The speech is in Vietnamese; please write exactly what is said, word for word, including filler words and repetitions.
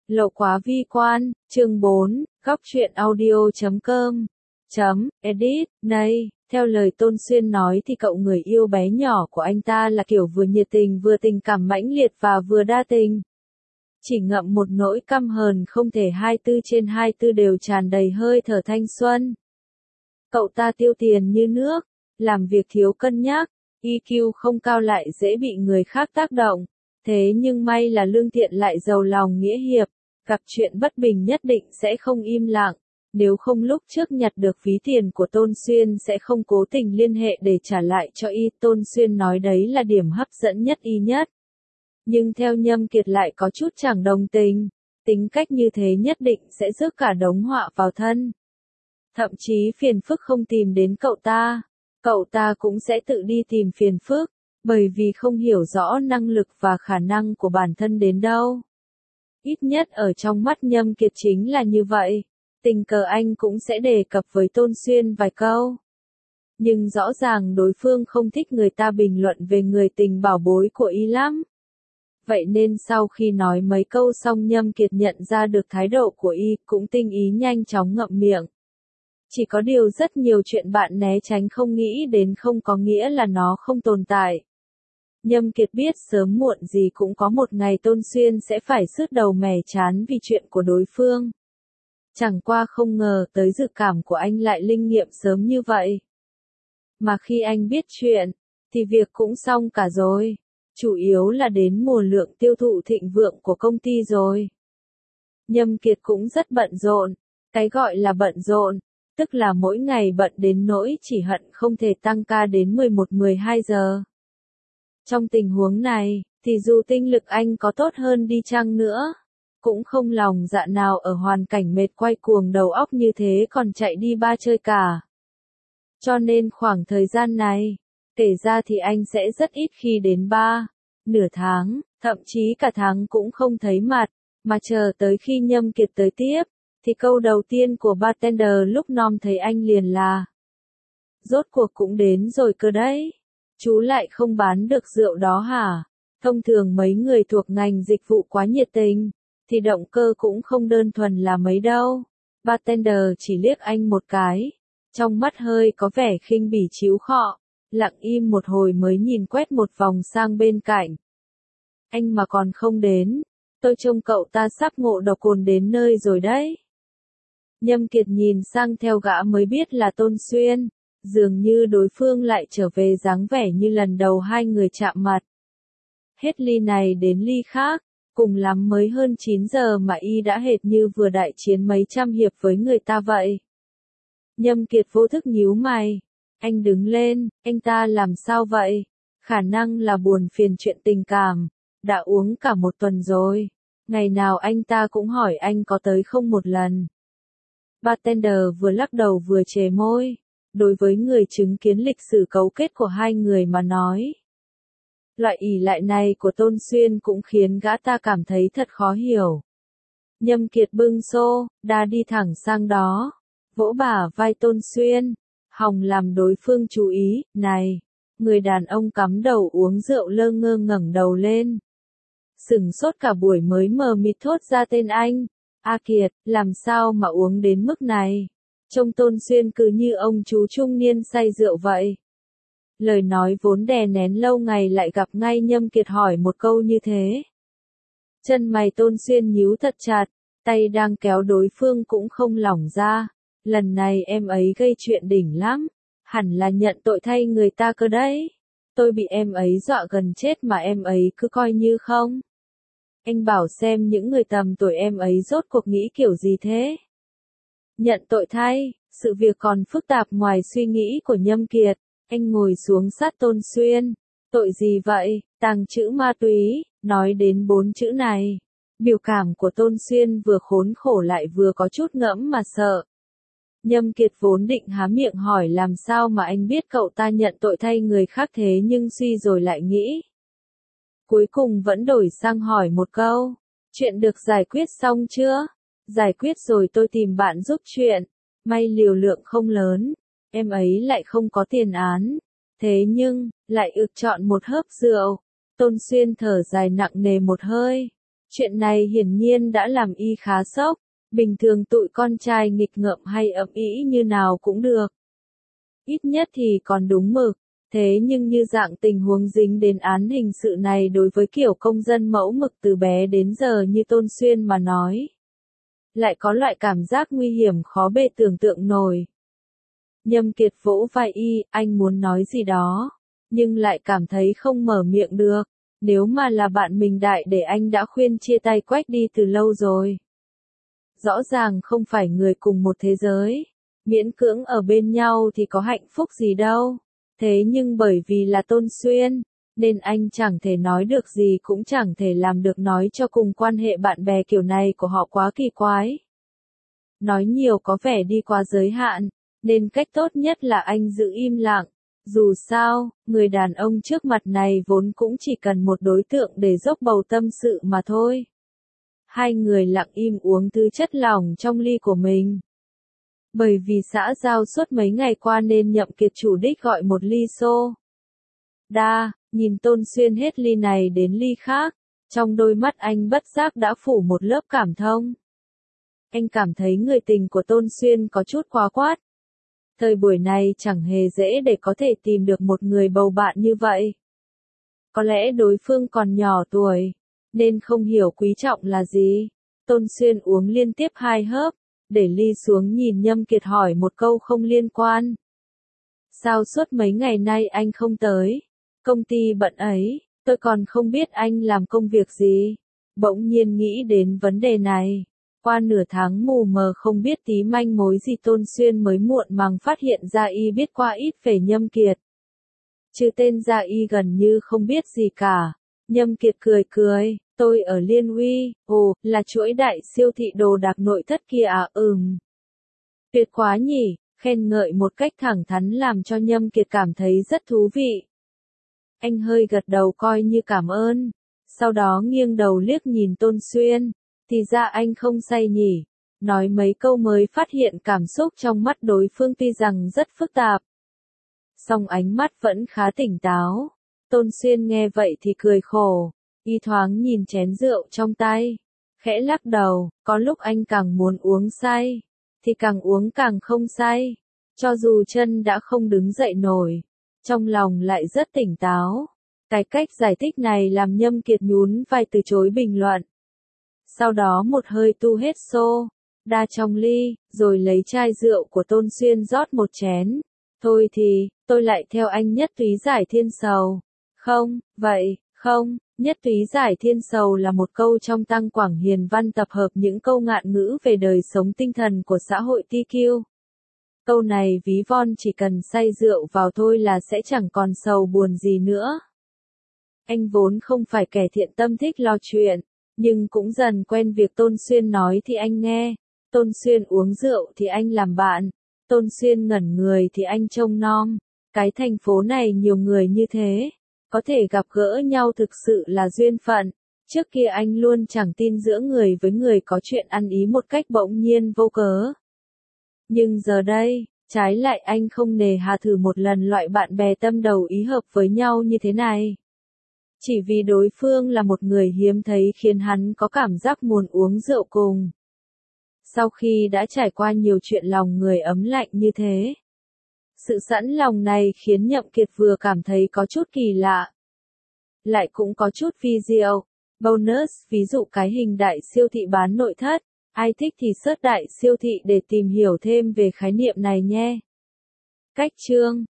Lộ quá vi quan, chương bốn, góc truyện audio chấm com, chấm, edit, này, theo lời Tôn Xuyên nói thì cậu người yêu bé nhỏ của anh ta là kiểu vừa nhiệt tình vừa tình cảm mãnh liệt và vừa đa tình. Chỉ ngậm một nỗi căm hờn không thể hai mươi bốn trên hai mươi bốn đều tràn đầy hơi thở thanh xuân. Cậu ta tiêu tiền như nước, làm việc thiếu cân nhắc, i kiu không cao lại dễ bị người khác tác động. Thế nhưng may là lương thiện lại giàu lòng nghĩa hiệp, gặp chuyện bất bình nhất định sẽ không im lặng. Nếu không lúc trước nhặt được ví tiền của Tôn Xuyên sẽ không cố tình liên hệ để trả lại cho y. Tôn Xuyên nói đấy là điểm hấp dẫn nhất y nhất. Nhưng theo Nhâm Kiệt lại có chút chẳng đồng tình, tính cách như thế nhất định sẽ rước cả đống họa vào thân. Thậm chí phiền phức không tìm đến cậu ta, cậu ta cũng sẽ tự đi tìm phiền phức, bởi vì không hiểu rõ năng lực và khả năng của bản thân đến đâu. Ít nhất ở trong mắt Nhâm Kiệt chính là như vậy. Tình cờ anh cũng sẽ đề cập với Tôn Xuyên vài câu. Nhưng rõ ràng đối phương không thích người ta bình luận về người tình bảo bối của y lắm. Vậy nên sau khi nói mấy câu xong Nhâm Kiệt nhận ra được thái độ của y, cũng tinh ý nhanh chóng ngậm miệng. Chỉ có điều rất nhiều chuyện bạn né tránh không nghĩ đến không có nghĩa là nó không tồn tại. Nhâm Kiệt biết sớm muộn gì cũng có một ngày Tôn Xuyên sẽ phải sứt đầu mẻ chán vì chuyện của đối phương. Chẳng qua không ngờ tới dự cảm của anh lại linh nghiệm sớm như vậy. Mà khi anh biết chuyện, thì việc cũng xong cả rồi. Chủ yếu là đến mùa lượng tiêu thụ thịnh vượng của công ty rồi. Nhâm Kiệt cũng rất bận rộn. Cái gọi là bận rộn, tức là mỗi ngày bận đến nỗi chỉ hận không thể tăng ca đến mười một mười hai giờ. Trong tình huống này, thì dù tinh lực anh có tốt hơn đi chăng nữa, cũng không lòng dạ nào ở hoàn cảnh mệt quay cuồng đầu óc như thế còn chạy đi ba chơi cả. Cho nên khoảng thời gian này, kể ra thì anh sẽ rất ít khi đến ba, nửa tháng, thậm chí cả tháng cũng không thấy mặt, mà chờ tới khi Nhâm Kiệt tới tiếp, thì câu đầu tiên của bartender lúc nom thấy anh liền là: rốt cuộc cũng đến rồi cơ đấy. Chú lại không bán được rượu đó hả? Thông thường mấy người thuộc ngành dịch vụ quá nhiệt tình, thì động cơ cũng không đơn thuần là mấy đâu. Bartender chỉ liếc anh một cái, trong mắt hơi có vẻ khinh bỉ chíu khọ, lặng im một hồi mới nhìn quét một vòng sang bên cạnh. Anh mà còn không đến, tôi trông cậu ta sắp ngộ độc cồn đến nơi rồi đấy. Nhâm Kiệt nhìn sang theo gã mới biết là Tôn Xuyên. Dường như đối phương lại trở về dáng vẻ như lần đầu hai người chạm mặt. Hết ly này đến ly khác, cùng lắm mới hơn chín giờ mà y đã hệt như vừa đại chiến mấy trăm hiệp với người ta vậy. Nhâm Kiệt vô thức nhíu mày. Anh đứng lên, anh ta làm sao vậy? Khả năng là buồn phiền chuyện tình cảm, đã uống cả một tuần rồi. Ngày nào anh ta cũng hỏi anh có tới không một lần. Bartender vừa lắc đầu vừa chề môi. Đối với người chứng kiến lịch sử cấu kết của hai người mà nói, loại ỷ lại này của Tôn Xuyên cũng khiến gã ta cảm thấy thật khó hiểu. Nhâm Kiệt bưng xô, đa đi thẳng sang đó, vỗ bả vai Tôn Xuyên, hòng làm đối phương chú ý. Này, người đàn ông cắm đầu uống rượu lơ ngơ ngẩng đầu lên. Sửng sốt cả buổi mới mờ mịt thốt ra tên anh. A Kiệt, làm sao mà uống đến mức này? Trông Tôn Xuyên cứ như ông chú trung niên say rượu vậy. Lời nói vốn đè nén lâu ngày lại gặp ngay Nhâm Kiệt hỏi một câu như thế. Chân mày Tôn Xuyên nhíu thật chặt, tay đang kéo đối phương cũng không lỏng ra. Lần này em ấy gây chuyện đỉnh lắm, hẳn là nhận tội thay người ta cơ đấy. Tôi bị em ấy dọa gần chết mà em ấy cứ coi như không. Anh bảo xem những người tầm tuổi em ấy rốt cuộc nghĩ kiểu gì thế? Nhận tội thay, sự việc còn phức tạp ngoài suy nghĩ của Nhâm Kiệt. Anh ngồi xuống sát Tôn Xuyên. Tội gì vậy? Tàng trữ ma túy. Nói đến bốn chữ này, biểu cảm của Tôn Xuyên vừa khốn khổ lại vừa có chút ngẫm mà sợ. Nhâm Kiệt vốn định há miệng hỏi làm sao mà anh biết cậu ta nhận tội thay người khác thế nhưng suy rồi lại nghĩ. Cuối cùng vẫn đổi sang hỏi một câu. Chuyện được giải quyết xong chưa? Giải quyết rồi, tôi tìm bạn giúp chuyện. May liều lượng không lớn, em ấy lại không có tiền án. Thế nhưng, lại ực chọn một hớp rượu. Tôn Xuyên thở dài nặng nề một hơi. Chuyện này hiển nhiên đã làm y khá sốc, bình thường tụi con trai nghịch ngợm hay ầm ĩ như nào cũng được. Ít nhất thì còn đúng mực, thế nhưng như dạng tình huống dính đến án hình sự này đối với kiểu công dân mẫu mực từ bé đến giờ như Tôn Xuyên mà nói. Lại có loại cảm giác nguy hiểm khó bề tưởng tượng nổi. Nhâm Kiệt vỗ vai y, anh muốn nói gì đó, nhưng lại cảm thấy không mở miệng được. Nếu mà là bạn mình đại để anh đã khuyên chia tay Quách đi từ lâu rồi. Rõ ràng không phải người cùng một thế giới, miễn cưỡng ở bên nhau thì có hạnh phúc gì đâu. Thế nhưng bởi vì là Tôn Xuyên, nên anh chẳng thể nói được gì cũng chẳng thể làm được, nói cho cùng quan hệ bạn bè kiểu này của họ quá kỳ quái. Nói nhiều có vẻ đi quá giới hạn, nên cách tốt nhất là anh giữ im lặng. Dù sao, người đàn ông trước mặt này vốn cũng chỉ cần một đối tượng để dốc bầu tâm sự mà thôi. Hai người lặng im uống thứ chất lỏng trong ly của mình. Bởi vì xã giao suốt mấy ngày qua nên Nhậm Kiệt chủ đích gọi một ly xô đa, nhìn Tôn Xuyên hết ly này đến ly khác, trong đôi mắt anh bất giác đã phủ một lớp cảm thông. Anh cảm thấy người tình của Tôn Xuyên có chút quá quát. Thời buổi này chẳng hề dễ để có thể tìm được một người bầu bạn như vậy. Có lẽ đối phương còn nhỏ tuổi, nên không hiểu quý trọng là gì. Tôn Xuyên uống liên tiếp hai hớp, để ly xuống nhìn Nhâm Kiệt hỏi một câu không liên quan. Sao suốt mấy ngày nay anh không tới? Công ty bận ấy, tôi còn không biết anh làm công việc gì. Bỗng nhiên nghĩ đến vấn đề này. Qua nửa tháng mù mờ không biết tí manh mối gì, Tôn Xuyên mới muộn màng phát hiện ra y biết qua ít về Nhâm Kiệt. Chứ tên ra y gần như không biết gì cả. Nhâm Kiệt cười cười, tôi ở Liên Uy, ồ, là chuỗi đại siêu thị đồ đạc nội thất kia à, ừm. Tuyệt quá nhỉ, khen ngợi một cách thẳng thắn làm cho Nhâm Kiệt cảm thấy rất thú vị. Anh hơi gật đầu coi như cảm ơn, sau đó nghiêng đầu liếc nhìn Tôn Xuyên. Thì ra anh không say nhỉ, nói mấy câu mới phát hiện cảm xúc trong mắt đối phương tuy rằng rất phức tạp. Song ánh mắt vẫn khá tỉnh táo. Tôn Xuyên nghe vậy thì cười khổ, y thoáng nhìn chén rượu trong tay, khẽ lắc đầu, có lúc anh càng muốn uống say, thì càng uống càng không say, cho dù chân đã không đứng dậy nổi, trong lòng lại rất tỉnh táo. Cái cách giải thích này làm Nhâm Kiệt nhún vai từ chối bình luận. Sau đó một hơi tu hết xô đa trong ly, rồi lấy chai rượu của Tôn Xuyên rót một chén. Thôi thì, tôi lại theo anh nhất túy giải thiên sầu. Không, vậy, không, nhất túy giải thiên sầu là một câu trong Tăng Quảng Hiền Văn tập hợp những câu ngạn ngữ về đời sống tinh thần của xã hội ti kiu. Câu này ví von chỉ cần say rượu vào thôi là sẽ chẳng còn sầu buồn gì nữa. Anh vốn không phải kẻ thiện tâm thích lo chuyện, nhưng cũng dần quen việc Tôn Xuyên nói thì anh nghe, Tôn Xuyên uống rượu thì anh làm bạn, Tôn Xuyên ngẩn người thì anh trông nom. Cái thành phố này nhiều người như thế, có thể gặp gỡ nhau thực sự là duyên phận. Trước kia anh luôn chẳng tin giữa người với người có chuyện ăn ý một cách bỗng nhiên vô cớ. Nhưng giờ đây, trái lại anh không nề hà thử một lần loại bạn bè tâm đầu ý hợp với nhau như thế này. Chỉ vì đối phương là một người hiếm thấy khiến hắn có cảm giác muốn uống rượu cùng. Sau khi đã trải qua nhiều chuyện lòng người ấm lạnh như thế, sự sẵn lòng này khiến Nhậm Kiệt vừa cảm thấy có chút kỳ lạ, lại cũng có chút vi diệu. Bonus, ví dụ cái hình đại siêu thị bán nội thất, ai thích thì search đại siêu thị để tìm hiểu thêm về khái niệm này nhé. Cách chương